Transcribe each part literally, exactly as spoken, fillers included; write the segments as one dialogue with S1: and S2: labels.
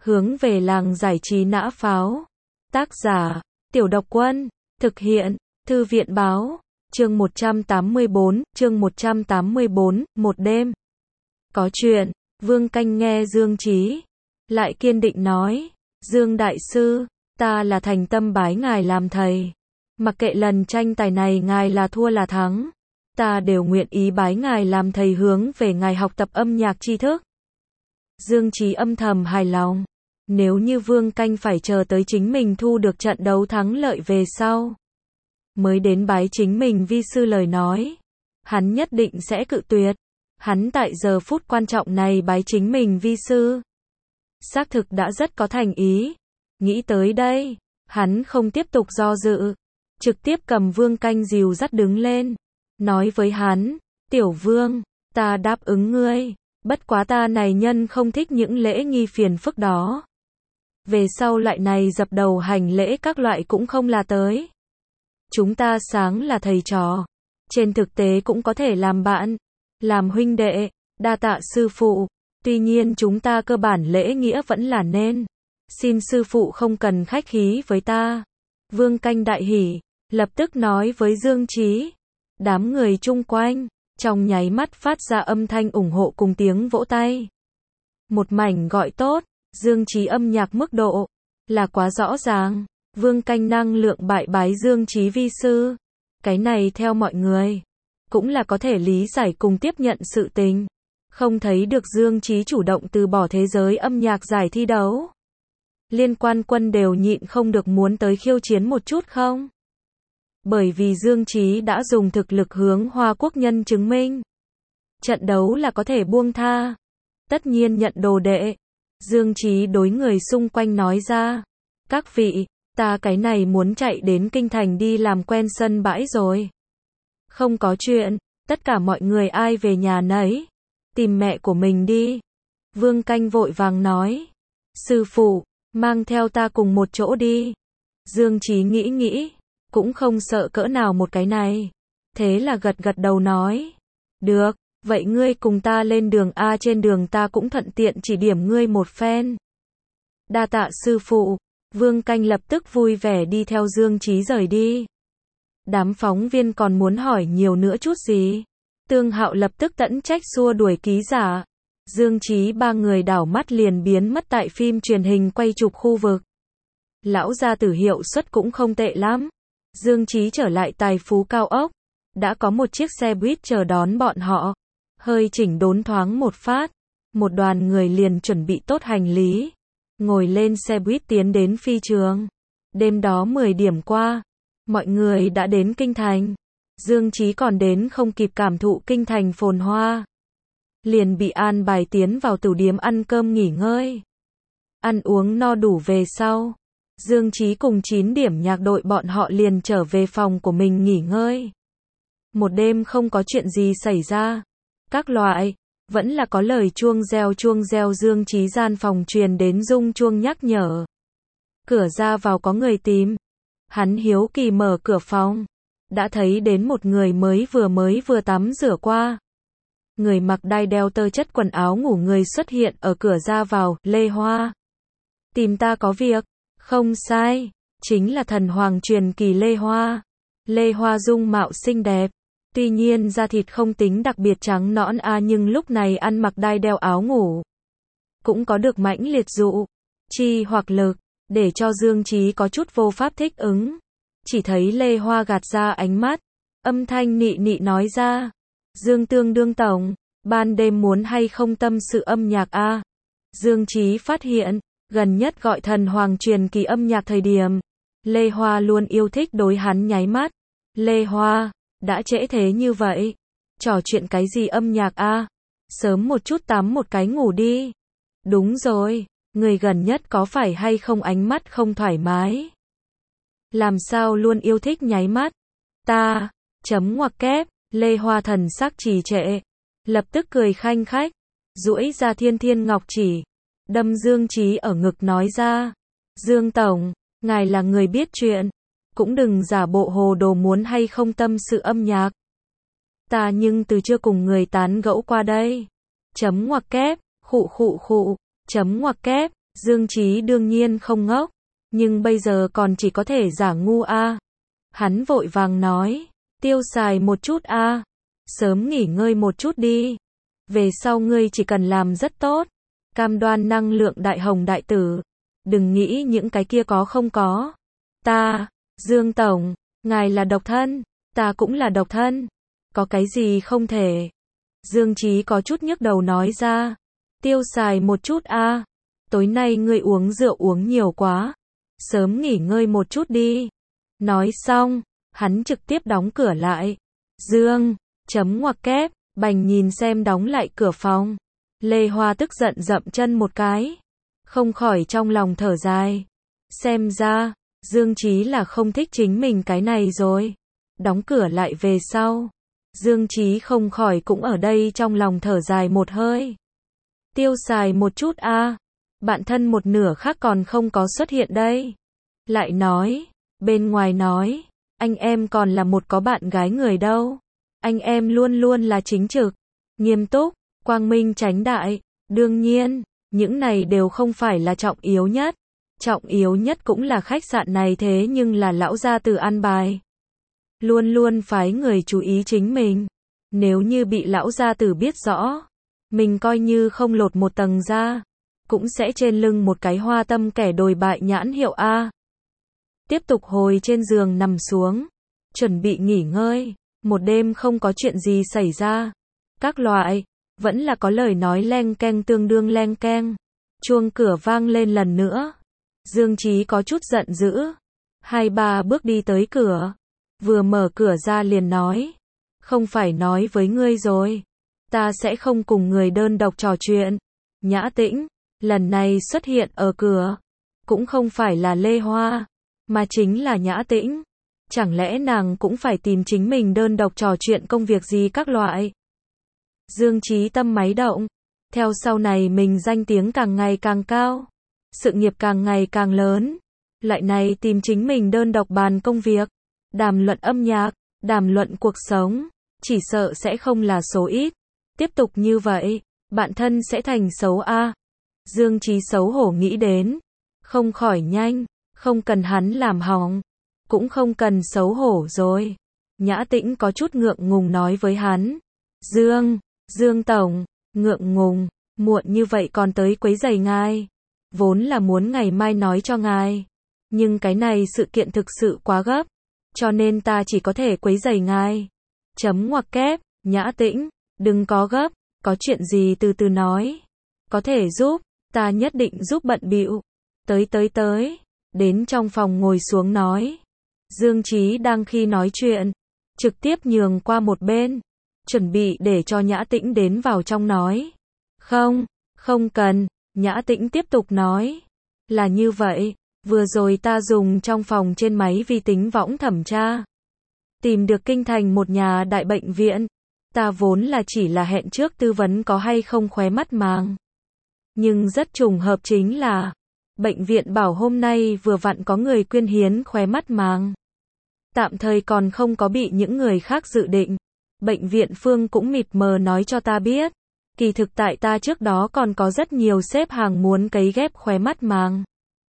S1: hướng về làng giải trí nã pháo. Tác giả, Tiểu Độc Quân, thực hiện, Thư viện Báo, chương một trăm tám mươi bốn, chương một trăm tám mươi bốn, một đêm. Có chuyện, Vương Canh nghe Dương Chí, lại kiên định nói, Dương Đại Sư, ta là thành tâm bái ngài làm thầy. Mặc kệ lần tranh tài này ngài là thua là thắng, ta đều nguyện ý bái ngài làm thầy hướng về ngài học tập âm nhạc tri thức. Dương Chí âm thầm hài lòng. Nếu như Vương Canh phải chờ tới chính mình thu được trận đấu thắng lợi về sau, mới đến bái chính mình vi sư lời nói, hắn nhất định sẽ cự tuyệt. Hắn tại giờ phút quan trọng này bái chính mình vi sư, xác thực đã rất có thành ý. Nghĩ tới đây, hắn không tiếp tục do dự, trực tiếp cầm Vương Canh dìu dắt đứng lên, nói với hắn, Tiểu Vương, ta đáp ứng ngươi, bất quá ta này nhân không thích những lễ nghi phiền phức đó. Về sau lại này dập đầu hành lễ các loại cũng không là tới. Chúng ta sáng là thầy trò, trên thực tế cũng có thể làm bạn, làm huynh đệ, đa tạ sư phụ. Tuy nhiên chúng ta cơ bản lễ nghĩa vẫn là nên. Xin sư phụ không cần khách khí với ta. Vương Canh đại hỉ, lập tức nói với Dương Chí. Đám người chung quanh, trong nháy mắt phát ra âm thanh ủng hộ cùng tiếng vỗ tay. Một mảnh gọi tốt. Dương Chí âm nhạc mức độ là quá rõ ràng. Vương Canh năng lượng bại bái Dương Chí vi sư, cái này theo mọi người cũng là có thể lý giải cùng tiếp nhận sự tình. Không thấy được Dương Chí chủ động từ bỏ thế giới âm nhạc giải thi đấu. Liên quan quân đều nhịn không được muốn tới khiêu chiến một chút không? Bởi vì Dương Chí đã dùng thực lực hướng Hoa Quốc nhân chứng minh, trận đấu là có thể buông tha. Tất nhiên nhận đồ đệ. Dương Chí đối người xung quanh nói ra, các vị, ta cái này muốn chạy đến kinh thành đi làm quen sân bãi rồi. Không có chuyện, tất cả mọi người ai về nhà nấy, tìm mẹ của mình đi. Vương Canh vội vàng nói, sư phụ, mang theo ta cùng một chỗ đi. Dương Chí nghĩ nghĩ, cũng không sợ cỡ nào một cái này. Thế là gật gật đầu nói, được. Vậy ngươi cùng ta lên đường A, trên đường ta cũng thuận tiện chỉ điểm ngươi một phen. Đa tạ sư phụ. Vương Canh lập tức vui vẻ đi theo Dương Chí rời đi. Đám phóng viên còn muốn hỏi nhiều nữa chút gì. Tương Hạo lập tức tẫn trách xua đuổi ký giả. Dương Chí ba người đảo mắt liền biến mất tại phim truyền hình quay chụp khu vực. Lão gia tử hiệu suất cũng không tệ lắm. Dương Chí trở lại Tài Phú Cao ốc, đã có một chiếc xe buýt chờ đón bọn họ. Hơi chỉnh đốn thoáng một phát, một đoàn người liền chuẩn bị tốt hành lý, ngồi lên xe buýt tiến đến phi trường. Đêm đó mười điểm qua, mọi người đã đến kinh thành. Dương Chí còn đến không kịp cảm thụ kinh thành phồn hoa, liền bị an bài tiến vào tửu điếm ăn cơm nghỉ ngơi. Ăn uống no đủ về sau, Dương Chí cùng chín điểm nhạc đội bọn họ liền trở về phòng của mình nghỉ ngơi. Một đêm không có chuyện gì xảy ra. Các loại, vẫn là có lời chuông reo chuông reo. Dương Chí gian phòng truyền đến rung chuông nhắc nhở. Cửa ra vào có người tìm. Hắn hiếu kỳ mở cửa phòng, đã thấy đến một người mới vừa mới vừa tắm rửa qua. Người mặc đai đeo tơ chất quần áo ngủ người xuất hiện ở cửa ra vào, Lê Hoa. Tìm ta có việc? Không sai, chính là thần hoàng truyền kỳ Lê Hoa. Lê Hoa dung mạo xinh đẹp. Tuy nhiên da thịt không tính đặc biệt trắng nõn a, nhưng lúc này ăn mặc đai đeo áo ngủ, cũng có được mãnh liệt dụ chi hoặc lực, để cho Dương Chí có chút vô pháp thích ứng. Chỉ thấy Lê Hoa gạt ra ánh mắt, âm thanh nị nị nói ra, Dương tương đương tổng, ban đêm muốn hay không tâm sự âm nhạc a? Dương Chí phát hiện, gần nhất gọi thần hoàng truyền kỳ âm nhạc thời điểm, Lê Hoa luôn yêu thích đối hắn nháy mắt. Lê Hoa, đã trễ thế như vậy, trò chuyện cái gì âm nhạc a? Sớm một chút tắm một cái ngủ đi. Đúng rồi, người gần nhất có phải hay không ánh mắt không thoải mái? Làm sao luôn yêu thích nháy mắt? Ta, chấm ngoặc kép, Lê Hoa thần sắc trì trệ, lập tức cười khanh khách, duỗi ra thiên thiên ngọc chỉ, đâm Dương Chí ở ngực nói ra, Dương tổng, ngài là người biết chuyện, cũng đừng giả bộ hồ đồ muốn hay không tâm sự âm nhạc. Ta nhưng từ chưa cùng người tán gẫu qua đây. Chấm ngoặc kép, khụ khụ khụ, chấm ngoặc kép, Dương Chí đương nhiên không ngốc, nhưng bây giờ còn chỉ có thể giả ngu a. Hắn vội vàng nói, tiêu xài một chút a, sớm nghỉ ngơi một chút đi. Về sau ngươi chỉ cần làm rất tốt, cam đoan năng lượng đại hồng đại tử. Đừng nghĩ những cái kia có không có. Ta, Dương Tổng, ngài là độc thân, ta cũng là độc thân. Có cái gì không thể? Dương Chí có chút nhức đầu nói ra. Tiêu xài một chút a. Tối nay ngươi uống rượu uống nhiều quá. Sớm nghỉ ngơi một chút đi. Nói xong, hắn trực tiếp đóng cửa lại. Dương, chấm ngoặc kép, bành nhìn xem đóng lại cửa phòng. Lê Hoa tức giận dậm chân một cái. Không khỏi trong lòng thở dài. Xem ra, Dương Chí là không thích chính mình cái này rồi. Đóng cửa lại về sau. Dương Chí không khỏi cũng ở đây trong lòng thở dài một hơi. Tiêu xài một chút a. Bạn thân một nửa khác còn không có xuất hiện đây. Lại nói, bên ngoài nói, anh em còn là một có bạn gái người đâu. Anh em luôn luôn là chính trực, nghiêm túc, quang minh chánh đại. Đương nhiên, những này đều không phải là trọng yếu nhất. Trọng yếu nhất cũng là khách sạn này thế nhưng là lão gia tử an bài. Luôn luôn phái người chú ý chính mình. Nếu như bị lão gia tử biết rõ, mình coi như không lột một tầng da, cũng sẽ trên lưng một cái hoa tâm kẻ đồi bại nhãn hiệu A. Tiếp tục hồi trên giường nằm xuống, chuẩn bị nghỉ ngơi. Một đêm không có chuyện gì xảy ra. Các loại, vẫn là có lời nói leng keng tương đương leng keng. Chuông cửa vang lên lần nữa. Dương Chí có chút giận dữ. Hai ba bước đi tới cửa. Vừa mở cửa ra liền nói. Không phải nói với ngươi rồi. Ta sẽ không cùng người đơn độc trò chuyện. Nhã Tĩnh, lần này xuất hiện ở cửa. Cũng không phải là Lê Hoa, mà chính là Nhã Tĩnh. Chẳng lẽ nàng cũng phải tìm chính mình đơn độc trò chuyện công việc gì các loại. Dương Chí tâm máy động. Theo sau này mình danh tiếng càng ngày càng cao. Sự nghiệp càng ngày càng lớn. Lại này tìm chính mình đơn độc bàn công việc. Đàm luận âm nhạc, đàm luận cuộc sống. Chỉ sợ sẽ không là số ít. Tiếp tục như vậy, bạn thân sẽ thành xấu a. Dương Chí xấu hổ nghĩ đến. Không khỏi nhanh, không cần hắn làm hỏng. Cũng không cần xấu hổ rồi. Nhã Tĩnh có chút ngượng ngùng nói với hắn. Dương, Dương Tổng, ngượng ngùng, muộn như vậy còn tới quấy rầy ngài. Vốn là muốn ngày mai nói cho ngài. Nhưng cái này sự kiện thực sự quá gấp. Cho nên ta chỉ có thể quấy rầy ngài. Chấm ngoặc kép, Nhã Tĩnh, đừng có gấp, có chuyện gì từ từ nói. Có thể giúp, ta nhất định giúp bận bịu. Tới tới tới, đến trong phòng ngồi xuống nói. Dương Chí đang khi nói chuyện, trực tiếp nhường qua một bên, chuẩn bị để cho Nhã Tĩnh đến vào trong nói. Không, không cần, Nhã Tĩnh tiếp tục nói. Là như vậy, vừa rồi ta dùng trong phòng trên máy vi tính võng thẩm tra. Tìm được kinh thành một nhà đại bệnh viện. Ta vốn là chỉ là hẹn trước tư vấn có hay không khóe mắt màng. Nhưng rất trùng hợp chính là, bệnh viện bảo hôm nay vừa vặn có người quyên hiến khóe mắt màng. Tạm thời còn không có bị những người khác dự định. Bệnh viện Phương cũng mịt mờ nói cho ta biết. Kỳ thực tại ta trước đó còn có rất nhiều xếp hàng muốn cấy ghép khóe mắt màng.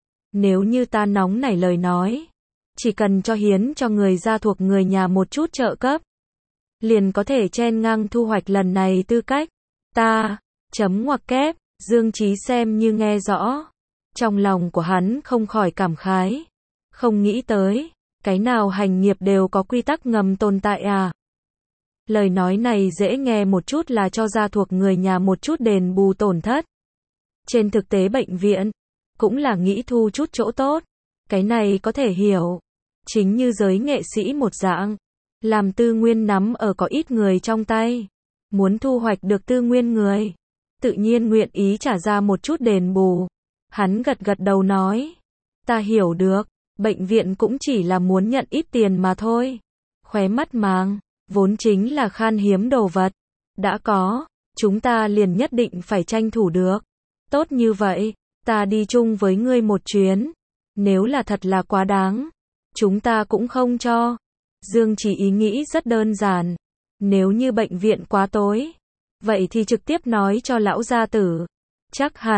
S1: Nếu như ta nóng nảy lời nói, chỉ cần cho hiến cho người gia thuộc người nhà một chút trợ cấp, liền có thể chen ngang thu hoạch lần này tư cách. Ta, chấm ngoặc kép, Dương Chí xem như nghe rõ. Trong lòng của hắn không khỏi cảm khái. Không nghĩ tới, cái nào hành nghiệp đều có quy tắc ngầm tồn tại à. Lời nói này dễ nghe một chút là cho gia thuộc người nhà một chút đền bù tổn thất. Trên thực tế bệnh viện, cũng là nghĩ thu chút chỗ tốt. Cái này có thể hiểu. Chính như giới nghệ sĩ một dạng. Làm tư nguyên nắm ở có ít người trong tay. Muốn thu hoạch được tư nguyên người. Tự nhiên nguyện ý trả ra một chút đền bù. Hắn gật gật đầu nói. Ta hiểu được. Bệnh viện cũng chỉ là muốn nhận ít tiền mà thôi. Khóe mắt màng, vốn chính là khan hiếm đồ vật. Đã có, chúng ta liền nhất định phải tranh thủ được. Tốt như vậy, ta đi chung với ngươi một chuyến. Nếu là thật là quá đáng, chúng ta cũng không cho. Dương Chí ý nghĩ rất đơn giản. Nếu như bệnh viện quá tối, vậy thì trực tiếp nói cho lão gia tử. Chắc hẳn,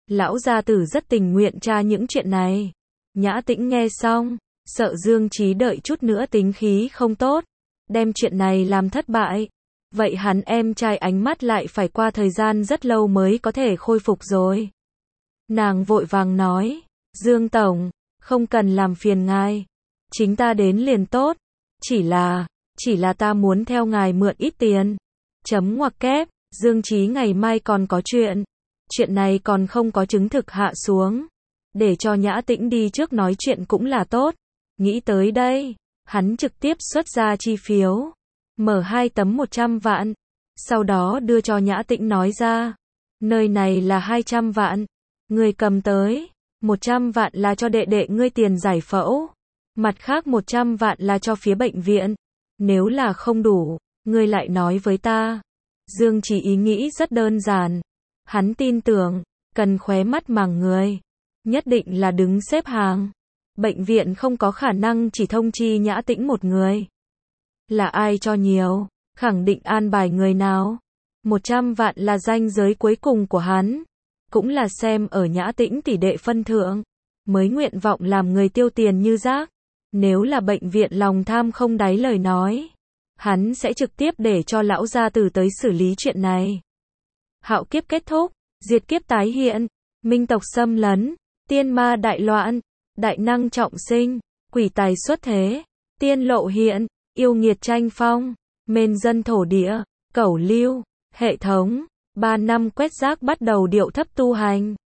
S1: Lão gia tử rất tình nguyện tra những chuyện này. Nhã Tĩnh nghe xong, sợ Dương Chí đợi chút nữa tính khí không tốt, đem chuyện này làm thất bại. Vậy hắn em trai ánh mắt lại phải qua thời gian rất lâu mới có thể khôi phục rồi. Nàng vội vàng nói, Dương Tổng, không cần làm phiền ngài. Chính ta đến liền tốt. Chỉ là, chỉ là ta muốn theo ngài mượn ít tiền. Chấm ngoặc kép, Dương Chí ngày mai còn có chuyện. Chuyện này còn không có chứng thực hạ xuống. Để cho Nhã Tĩnh đi trước nói chuyện cũng là tốt. Nghĩ tới đây, hắn trực tiếp xuất ra chi phiếu. Mở hai tấm một trăm vạn. Sau đó đưa cho Nhã Tĩnh nói ra. Nơi này là hai trăm vạn. Ngươi cầm tới. một trăm vạn là cho đệ đệ ngươi tiền giải phẫu. Mặt khác một trăm vạn là cho phía bệnh viện. Nếu là không đủ, ngươi lại nói với ta. Dương Chí ý nghĩ rất đơn giản. Hắn tin tưởng, cần khóe mắt màng người. Nhất định là đứng xếp hàng. Bệnh viện không có khả năng chỉ thông chi Nhã Tĩnh một người. Là ai cho nhiều, khẳng định an bài người nào. một trăm vạn là ranh giới cuối cùng của hắn. Cũng là xem ở Nhã Tĩnh tỷ đệ phân thượng. Mới nguyện vọng làm người tiêu tiền như rác. Nếu là bệnh viện lòng tham không đáy lời nói, hắn sẽ trực tiếp để cho lão gia tử tới xử lý chuyện này. Hạo kiếp kết thúc, diệt kiếp tái hiện, minh tộc xâm lấn, tiên ma đại loạn, đại năng trọng sinh, quỷ tài xuất thế, tiên lộ hiện, yêu nghiệt tranh phong, mên dân thổ địa, cẩu lưu, hệ thống, ba năm quét rác bắt đầu điệu thấp tu hành.